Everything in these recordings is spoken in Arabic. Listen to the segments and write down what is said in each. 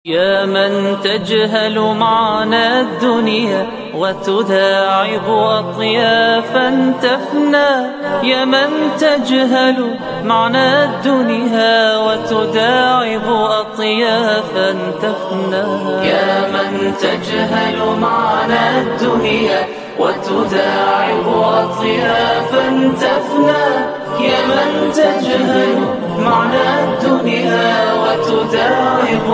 يا من تجهل معنى الدنيا وتداعب أطيافا تفنى. يا من تجهل معنى الدنيا وتداعب أطيافا تفنى. يا من تجهل معنى الدنيا وتداعب أطيافا تفنى. يا من تجهل معنى الدنيا وتداعب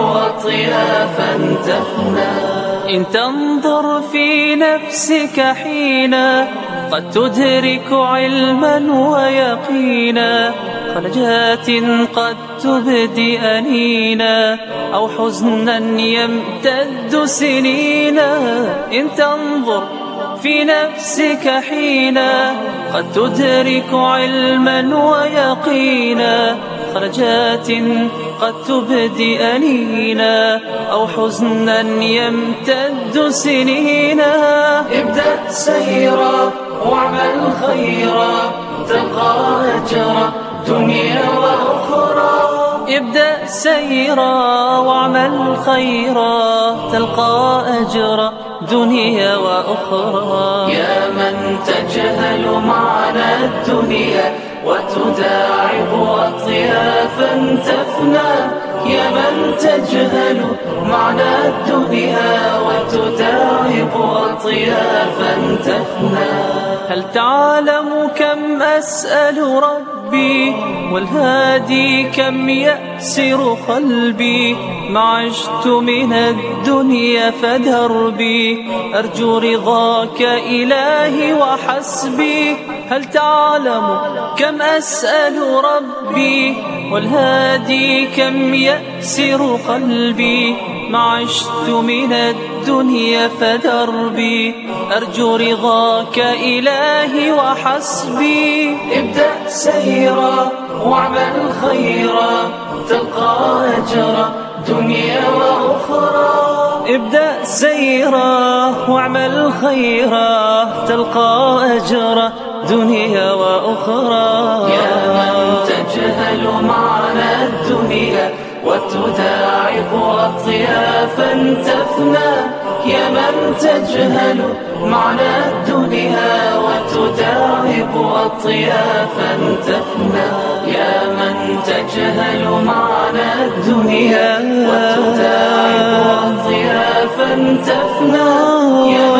أطيافا تفنى. إن تنظر في نفسك حينا قد تدرك علما ويقينا، خلجات قد تبدي أنينا أو حزنا يمتد سنينا. إن تنظر في نفسك حينا قد تدرك علما ويقينا، خرجات قد تبدي أنينا أو حزنا يمتد سنينا. ابدأ سيرا واعمل خيرا تلقى أجرا دنيا وأخرى. ابدأ سيرا واعمل خيرا تلقى أجرا دنيا وأخرى. يا من تجهل معنى الدنيا وتداعب أطيافا تفنى. يا من تجهل معنى الدنيا وتداعب أطيافا تفنى. هل تعلم كم أسأل ربي والهادي كم يأسر قلبي، ما عشت من الدنيا فدربي أرجو رضاك إلهي وحسبي. هل تعلم كم أسأل ربي والهادي كم يأسر قلبي، ما عشت من الدنيا فدربي أرجو رضاك إلهي وحسبي. ابدأ سيرا واعمل خيرا تلقى أجرا دنيا وأخرى. ابدأ سيرا واعمل خيرا تلقى أجرا دنيا وأخرى. يا من تجهل معنى الدنيا وتداعب أطيافا تفنى. يا من تجهل معنى الدنيا وتداعب أطيافا تفنى. يا من تجهل معنى الدنيا وتداعب أطيافا تفنى.